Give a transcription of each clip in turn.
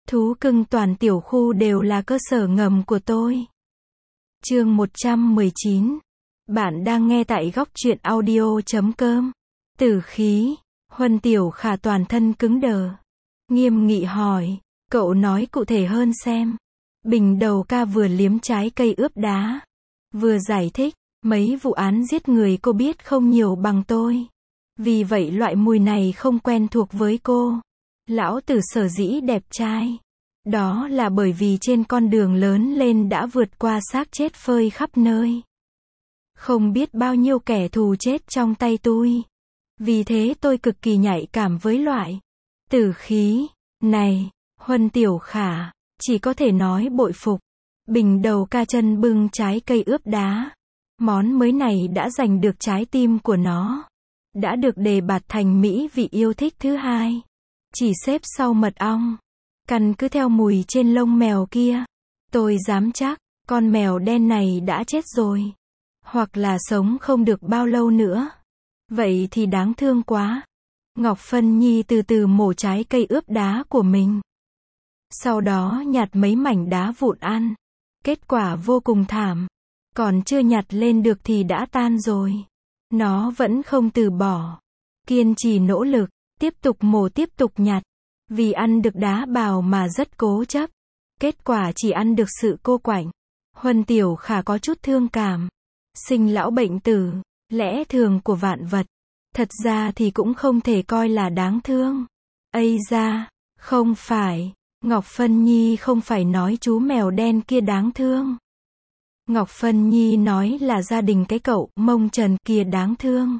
Thú cưng toàn tiểu khu đều là cơ sở ngầm của tôi. Chương 119. Bạn đang nghe tại góc truyện audio.com. Tử khí. Huân Tiểu Khả toàn thân cứng đờ. Nghiêm nghị hỏi, cậu nói cụ thể hơn xem. Bình đầu ca vừa liếm trái cây ướp đá, vừa giải thích, mấy vụ án giết người cô biết không nhiều bằng tôi. Vì vậy loại mùi này không quen thuộc với cô. Lão tử sở dĩ đẹp trai, đó là bởi vì trên con đường lớn lên đã vượt qua xác chết phơi khắp nơi. Không biết bao nhiêu kẻ thù chết trong tay tôi. Vì thế tôi cực kỳ nhạy cảm với loại tử khí này. Huân Tiểu Khả chỉ có thể nói bội phục. Bình đầu ca chân bưng trái cây ướp đá. Món mới này đã giành được trái tim của nó. Đã được đề bạt thành mỹ vị yêu thích thứ hai. Chỉ xếp sau mật ong. Căn cứ theo mùi trên lông mèo kia, tôi dám chắc, con mèo đen này đã chết rồi. Hoặc là sống không được bao lâu nữa. Vậy thì đáng thương quá. Ngọc Phân Nhi từ từ mổ trái cây ướp đá của mình. Sau đó nhặt mấy mảnh đá vụn ăn. Kết quả vô cùng thảm. Còn chưa nhặt lên được thì đã tan rồi. Nó vẫn không từ bỏ. Kiên trì nỗ lực, tiếp tục mổ tiếp tục nhặt. Vì ăn được đá bào mà rất cố chấp. Kết quả chỉ ăn được sự cô quạnh. Huân Tiểu Khả có chút thương cảm. Sinh lão bệnh tử, lẽ thường của vạn vật. Thật ra thì cũng không thể coi là đáng thương. Ây da, không phải. Ngọc Phân Nhi không phải nói chú mèo đen kia đáng thương. Ngọc Phân Nhi nói là gia đình cái cậu Mông Trần kia đáng thương.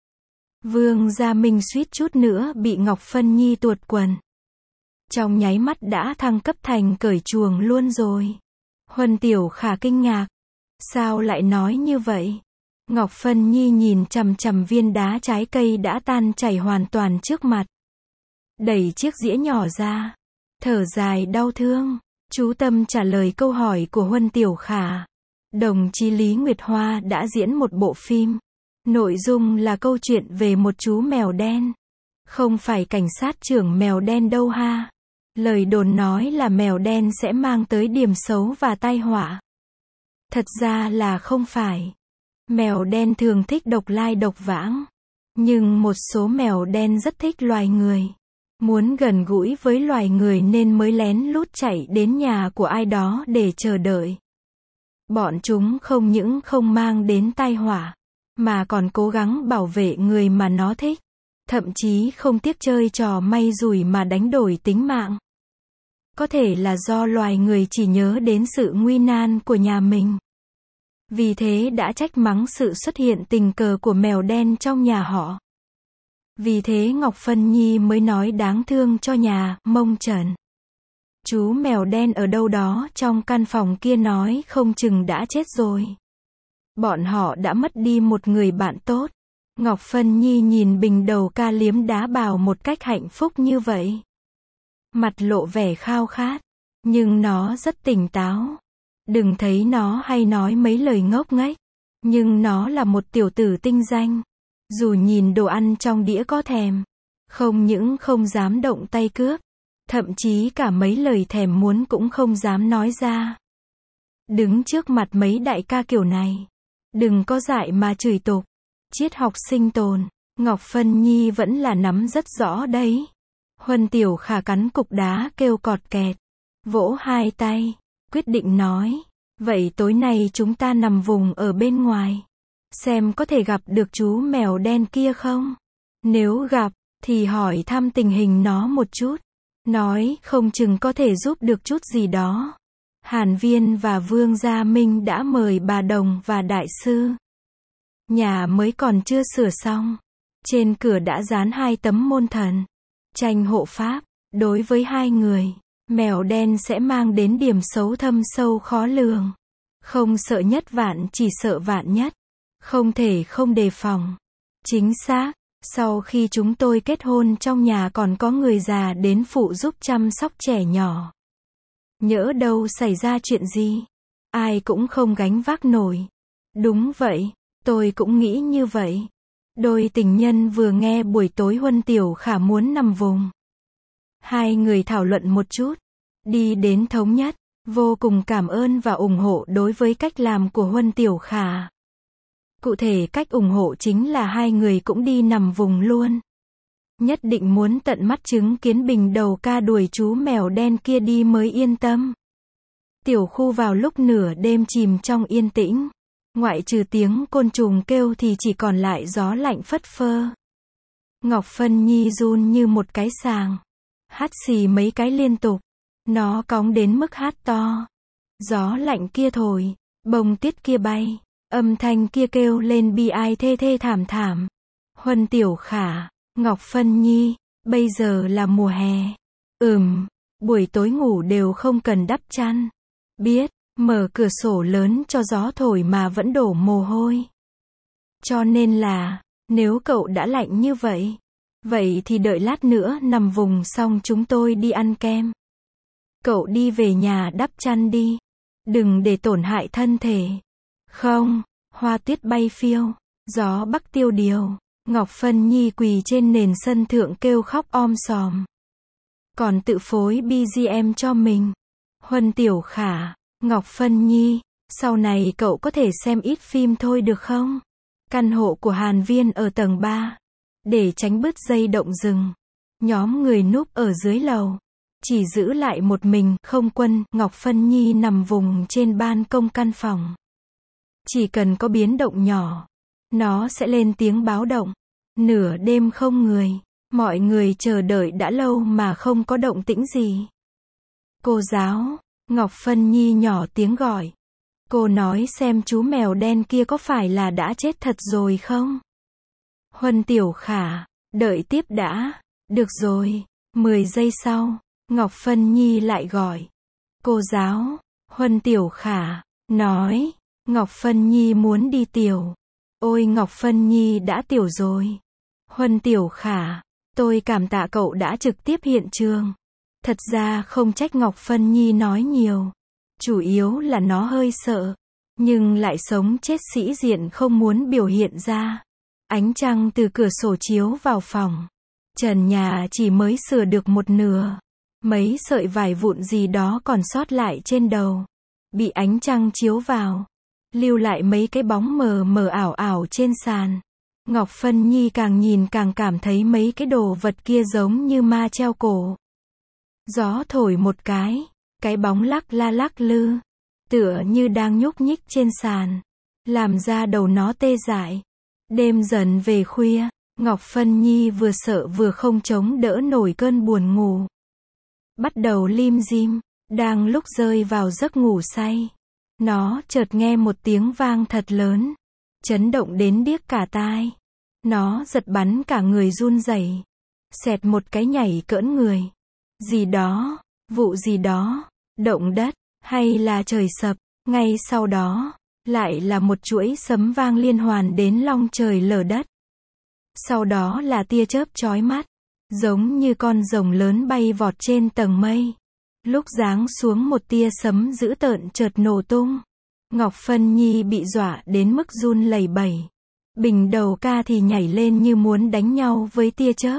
Vương Gia Minh suýt chút nữa bị Ngọc Phân Nhi tuột quần. Trong nháy mắt đã thăng cấp thành cởi chuồng luôn rồi. Huân Tiểu Khả kinh ngạc. Sao lại nói như vậy? Ngọc Phân Nhi nhìn chằm chằm viên đá trái cây đã tan chảy hoàn toàn trước mặt. Đẩy chiếc dĩa nhỏ ra. Thở dài đau thương. Chú tâm trả lời câu hỏi của Huân Tiểu Khả. Đồng chí Lý Nguyệt Hoa đã diễn một bộ phim. Nội dung là câu chuyện về một chú mèo đen. Không phải cảnh sát trưởng mèo đen đâu ha. Lời đồn nói là mèo đen sẽ mang tới điểm xấu và tai họa. Thật ra là không phải. Mèo đen thường thích độc lai độc vãng. Nhưng một số mèo đen rất thích loài người. Muốn gần gũi với loài người nên mới lén lút chạy đến nhà của ai đó để chờ đợi. Bọn chúng không những không mang đến tai họa, mà còn cố gắng bảo vệ người mà nó thích. Thậm chí không tiếc chơi trò may rủi mà đánh đổi tính mạng. Có thể là do loài người chỉ nhớ đến sự nguy nan của nhà mình. Vì thế đã trách mắng sự xuất hiện tình cờ của mèo đen trong nhà họ. Vì thế Ngọc Phân Nhi mới nói đáng thương cho nhà Mông Trần. Chú mèo đen ở đâu đó trong căn phòng kia nói không chừng đã chết rồi. Bọn họ đã mất đi một người bạn tốt. Ngọc Phân Nhi nhìn Bình đầu ca liếm đá bào một cách hạnh phúc như vậy. Mặt lộ vẻ khao khát. Nhưng nó rất tỉnh táo. Đừng thấy nó hay nói mấy lời ngốc nghếch. Nhưng nó là một tiểu tử tinh danh. Dù nhìn đồ ăn trong đĩa có thèm. Không những không dám động tay cướp. Thậm chí cả mấy lời thèm muốn cũng không dám nói ra. Đứng trước mặt mấy đại ca kiểu này. Đừng có dại mà chửi tục. Triết học sinh tồn. Ngọc Phân Nhi vẫn là nắm rất rõ đấy. Huân Tiểu Khả cắn cục đá kêu cọt kẹt. Vỗ hai tay. Quyết định nói. Vậy tối nay chúng ta nằm vùng ở bên ngoài. Xem có thể gặp được chú mèo đen kia không? Nếu gặp, thì hỏi thăm tình hình nó một chút. Nói không chừng có thể giúp được chút gì đó. Hàn Viên và Vương Gia Minh đã mời bà Đồng và đại sư. Nhà mới còn chưa sửa xong. Trên cửa đã dán 2 tấm môn thần. Tranh hộ pháp. Đối với 2 người, mèo đen sẽ mang đến điểm xấu thâm sâu khó lường. Không sợ nhất vạn chỉ sợ vạn nhất. Không thể không đề phòng. Chính xác, sau khi chúng tôi kết hôn trong nhà còn có người già đến phụ giúp chăm sóc trẻ nhỏ. Nhỡ đâu xảy ra chuyện gì, ai cũng không gánh vác nổi. Đúng vậy, tôi cũng nghĩ như vậy. Đôi tình nhân vừa nghe buổi tối Huân Tiểu Khả muốn nằm vùng. 2 người thảo luận một chút. đi đến thống nhất. Vô cùng cảm ơn và ủng hộ đối với cách làm của Huân Tiểu Khả. Cụ thể cách ủng hộ chính là hai người cũng đi nằm vùng luôn. Nhất định muốn tận mắt chứng kiến Bình Đầu Ca đuổi chú mèo đen kia đi mới yên tâm. Tiểu khu vào lúc nửa đêm chìm trong yên tĩnh. Ngoại trừ tiếng côn trùng kêu thì chỉ còn lại gió lạnh phất phơ. Ngọc Phân Nhi run như một cái sàng. Hắt xì mấy cái liên tục. Nó cóng đến mức hát to. Gió lạnh kia thổi, bông tiết kia bay, âm thanh kia kêu lên bi ai thê thê thảm thảm. Huân Tiểu Khả, Ngọc Phân Nhi, bây giờ là mùa hè. Buổi tối ngủ đều không cần đắp chăn. Biết, mở cửa sổ lớn cho gió thổi mà vẫn đổ mồ hôi. Cho nên là, nếu cậu đã lạnh như vậy thì đợi lát nữa nằm vùng xong chúng tôi đi ăn kem. Cậu đi về nhà đắp chăn đi. Đừng để tổn hại thân thể. Không, hoa tuyết bay phiêu, gió bắc tiêu điều. Ngọc Phân Nhi quỳ trên nền sân thượng kêu khóc om sòm. Còn tự phối BGM cho mình. Huân Tiểu Khả, Ngọc Phân Nhi, sau này cậu có thể xem ít phim thôi được không? Căn hộ của Hàn Viên ở tầng 3. Để tránh bứt dây động rừng. Nhóm người núp ở dưới lầu. Chỉ giữ lại một mình, Không Quân, Ngọc Phân Nhi nằm vùng trên ban công căn phòng. Chỉ cần có biến động nhỏ, nó sẽ lên tiếng báo động. Nửa đêm không người, mọi người chờ đợi đã lâu mà không có động tĩnh gì. Cô giáo, Ngọc Phân Nhi nhỏ tiếng gọi. Cô nói xem chú mèo đen kia có phải là đã chết thật rồi không? Huân Tiểu Khả, đợi tiếp đã. Được rồi, 10 giây sau. Ngọc Phân Nhi lại gọi. Cô giáo, Huân Tiểu Khả, nói, Ngọc Phân Nhi muốn đi tiểu. Ôi Ngọc Phân Nhi đã tiểu rồi. Huân Tiểu Khả, tôi cảm tạ cậu đã trực tiếp hiện trường. Thật ra không trách Ngọc Phân Nhi nói nhiều. Chủ yếu là nó hơi sợ. Nhưng lại sống chết sĩ diện không muốn biểu hiện ra. Ánh trăng từ cửa sổ chiếu vào phòng. Trần nhà chỉ mới sửa được một nửa. Mấy sợi vải vụn gì đó còn sót lại trên đầu. Bị ánh trăng chiếu vào. Lưu lại mấy cái bóng mờ mờ ảo ảo trên sàn. Ngọc Phân Nhi càng nhìn càng cảm thấy mấy cái đồ vật kia giống như ma treo cổ. Gió thổi một cái bóng lắc la lắc lư. Tựa như đang nhúc nhích trên sàn. Làm ra đầu nó tê dại. Đêm dần về khuya, Ngọc Phân Nhi vừa sợ vừa không chống đỡ nổi cơn buồn ngủ. Bắt đầu lim dim, đang lúc rơi vào giấc ngủ say. Nó chợt nghe một tiếng vang thật lớn, chấn động đến điếc cả tai. Nó giật bắn cả người run rẩy, xẹt một cái nhảy cỡn người. Gì đó, vụ gì đó, động đất, hay là trời sập, ngay sau đó, lại là một chuỗi sấm vang liên hoàn đến long trời lở đất. Sau đó là tia chớp chói mắt. Giống như con rồng lớn bay vọt trên tầng mây. Lúc giáng xuống một tia sấm dữ tợn chợt nổ tung. Ngọc Phân Nhi bị dọa đến mức run lẩy bẩy. Bình Đầu Ca thì nhảy lên như muốn đánh nhau với tia chớp.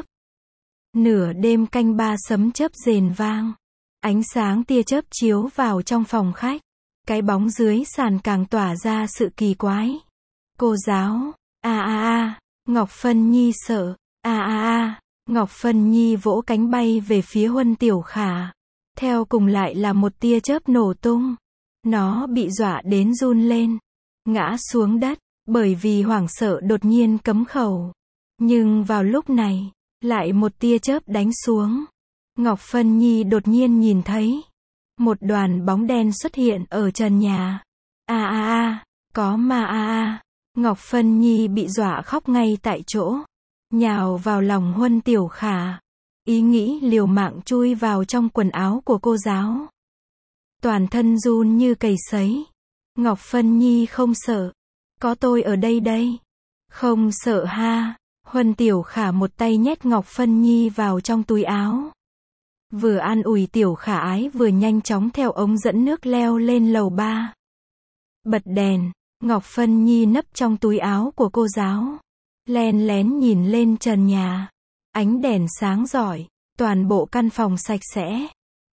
Nửa đêm canh ba sấm chớp rền vang. Ánh sáng tia chớp chiếu vào trong phòng khách. Cái bóng dưới sàn càng tỏa ra sự kỳ quái. Cô giáo, Ngọc Phân Nhi sợ, Ngọc Phân Nhi vỗ cánh bay về phía Huân Tiểu Khả. Theo cùng lại là một tia chớp nổ tung. Nó bị dọa đến run lên. Ngã xuống đất, bởi vì hoảng sợ đột nhiên cấm khẩu. Nhưng vào lúc này, lại một tia chớp đánh xuống. Ngọc Phân Nhi đột nhiên nhìn thấy. Một đoàn bóng đen xuất hiện ở trần nhà. Có ma Ngọc Phân Nhi bị dọa khóc ngay tại chỗ. Nhào vào lòng Huân Tiểu Khả. Ý nghĩ liều mạng chui vào trong quần áo của cô giáo. Toàn thân run như cầy sấy. Ngọc Phân Nhi không sợ. Có tôi ở đây đây. Không sợ ha. Huân Tiểu Khả một tay nhét Ngọc Phân Nhi vào trong túi áo. Vừa an ủi Tiểu Khả ái vừa nhanh chóng theo ống dẫn nước leo lên lầu 3. Bật đèn. Ngọc Phân Nhi nấp trong túi áo của cô giáo. Len lén nhìn lên trần nhà. Ánh đèn sáng rọi. Toàn bộ căn phòng sạch sẽ.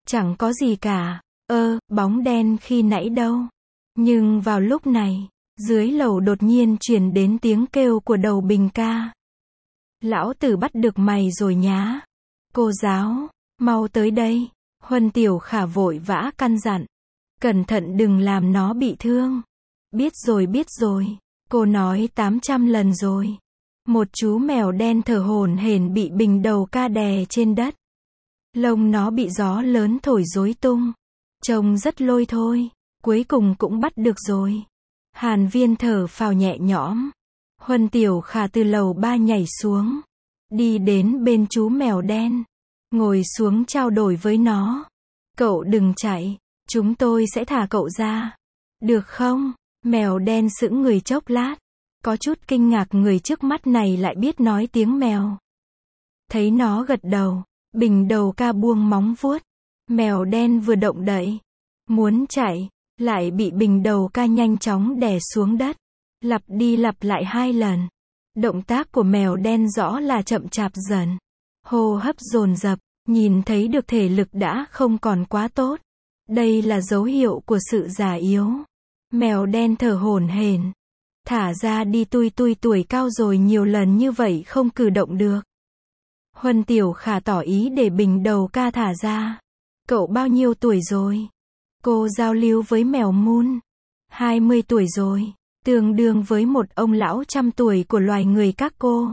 Chẳng có gì cả. Bóng đen khi nãy đâu. Nhưng vào lúc này, dưới lầu đột nhiên truyền đến tiếng kêu của đầu bình ca. Lão tử bắt được mày rồi nhá. Cô giáo, mau tới đây. Huân Tiểu Khả vội vã căn dặn. Cẩn thận đừng làm nó bị thương. Biết rồi. Cô nói 800 lần rồi. Một chú mèo đen thở hổn hển bị bình đầu ca đè trên đất. Lông nó bị gió lớn thổi rối tung. Trông rất lôi thôi. Cuối cùng cũng bắt được rồi. Hàn Viên thở phào nhẹ nhõm. Huân Tiểu Khả từ lầu 3 nhảy xuống. Đi đến bên chú mèo đen. Ngồi xuống trao đổi với nó. Cậu đừng chạy. Chúng tôi sẽ thả cậu ra. Được không? Mèo đen sững người chốc lát. Có chút kinh ngạc người trước mắt này lại biết nói tiếng mèo. Thấy nó gật đầu. Bình đầu ca buông móng vuốt. Mèo đen vừa động đậy. Muốn chạy. Lại bị bình đầu ca nhanh chóng đè xuống đất. Lặp đi lặp lại 2 lần. Động tác của mèo đen rõ là chậm chạp dần. Hô hấp dồn dập. Nhìn thấy được thể lực đã không còn quá tốt. Đây là dấu hiệu của sự già yếu. Mèo đen thở hổn hển. Thả ra đi, tôi tuổi cao rồi, nhiều lần như vậy không cử động được. Huân Tiểu Khả tỏ ý để bình đầu ca thả ra. Cậu bao nhiêu tuổi rồi? Cô giao lưu với mèo Moon. 20 tuổi rồi. Tương đương với một ông lão trăm tuổi của loài người các cô.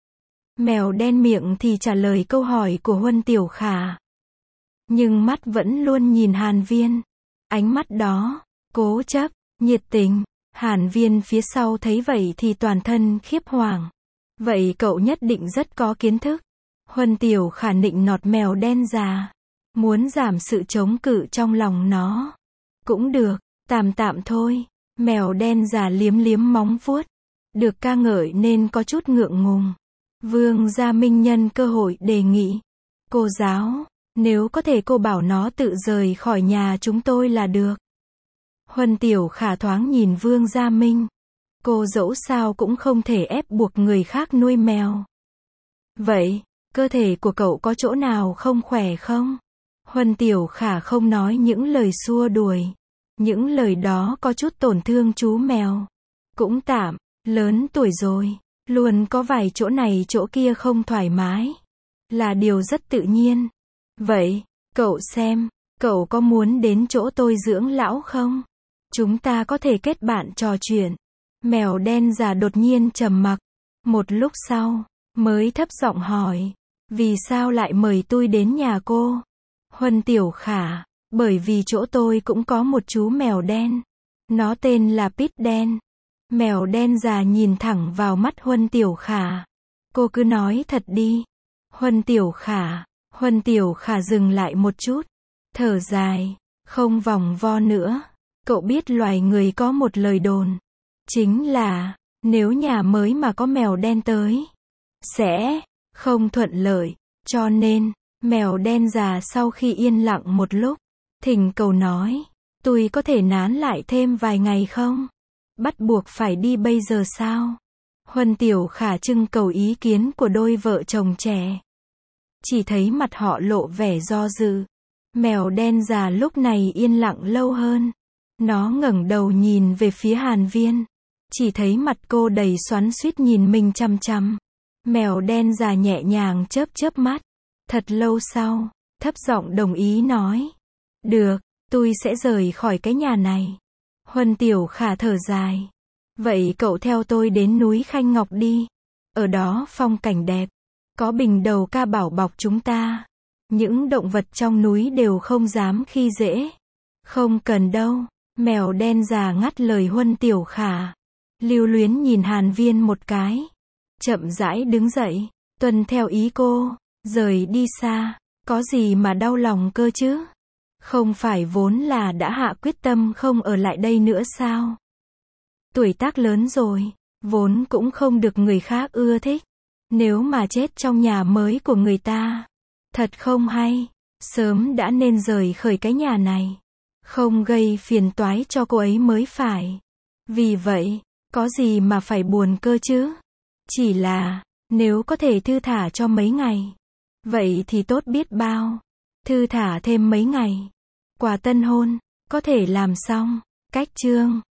Mèo đen miệng thì trả lời câu hỏi của Huân Tiểu Khả. Nhưng mắt vẫn luôn nhìn Hàn Viên. Ánh mắt đó, cố chấp, nhiệt tình. Hàn Viên phía sau thấy vậy thì toàn thân khiếp hoàng. Vậy cậu nhất định rất có kiến thức. Huân Tiểu Khả nịnh nọt mèo đen già. Muốn giảm sự chống cự trong lòng nó. Cũng được, tạm thôi. Mèo đen già liếm liếm móng vuốt. Được ca ngợi nên có chút ngượng ngùng. Vương Gia Minh nhân cơ hội đề nghị. Cô giáo, nếu có thể cô bảo nó tự rời khỏi nhà chúng tôi là được. Huân Tiểu Khả thoáng nhìn Vương Gia Minh. Cô dẫu sao cũng không thể ép buộc người khác nuôi mèo. Vậy, cơ thể của cậu có chỗ nào không khỏe không? Huân Tiểu Khả không nói những lời xua đuổi. Những lời đó có chút tổn thương chú mèo. Cũng tạm, lớn tuổi rồi. Luôn có vài chỗ này chỗ kia không thoải mái. Là điều rất tự nhiên. Vậy, cậu xem, cậu có muốn đến chỗ tôi dưỡng lão không? Chúng ta có thể kết bạn trò chuyện. Mèo đen già đột nhiên trầm mặc. Một lúc sau, mới thấp giọng hỏi. Vì sao lại mời tôi đến nhà cô? Huân Tiểu Khả, bởi vì chỗ tôi cũng có một chú mèo đen. Nó tên là Pít đen. Mèo đen già nhìn thẳng vào mắt Huân Tiểu Khả. Cô cứ nói thật đi. Huân Tiểu Khả dừng lại một chút. Thở dài. Không vòng vo nữa. Cậu biết loài người có một lời đồn. Chính là, nếu nhà mới mà có mèo đen tới, sẽ không thuận lợi. Cho nên, mèo đen già sau khi yên lặng một lúc, thỉnh cầu nói. Tôi có thể nán lại thêm vài ngày không? Bắt buộc phải đi bây giờ sao? Huân Tiểu Khả trưng cầu ý kiến của đôi vợ chồng trẻ. Chỉ thấy mặt họ lộ vẻ do dự. Mèo đen già lúc này yên lặng lâu hơn. Nó ngẩng đầu nhìn về phía Hàn Viên. Chỉ thấy mặt cô đầy xoắn xuýt nhìn mình chằm chằm. Mèo đen già nhẹ nhàng chớp chớp mắt. Thật lâu sau, thấp giọng đồng ý nói. Được, tôi sẽ rời khỏi cái nhà này. Huân Tiểu Khả thở dài. Vậy cậu theo tôi đến núi Khanh Ngọc đi. Ở đó phong cảnh đẹp. Có bình đầu ca bảo bọc chúng ta. Những động vật trong núi đều không dám khi dễ. Không cần đâu. Mèo đen già ngắt lời Huân Tiểu Khả. Lưu luyến nhìn Hàn Viên một cái. Chậm rãi đứng dậy. Tuân theo ý cô. Rời đi xa. Có gì mà đau lòng cơ chứ? Không phải vốn là đã hạ quyết tâm không ở lại đây nữa sao? Tuổi tác lớn rồi. Vốn cũng không được người khác ưa thích. Nếu mà chết trong nhà mới của người ta. Thật không hay. Sớm đã nên rời khỏi cái nhà này. Không gây phiền toái cho cô ấy mới phải. Vì vậy, có gì mà phải buồn cơ chứ? Chỉ là, nếu có thể thư thả cho mấy ngày. Vậy thì tốt biết bao. Thư thả thêm mấy ngày. Quà tân hôn, có thể làm xong. Cách chương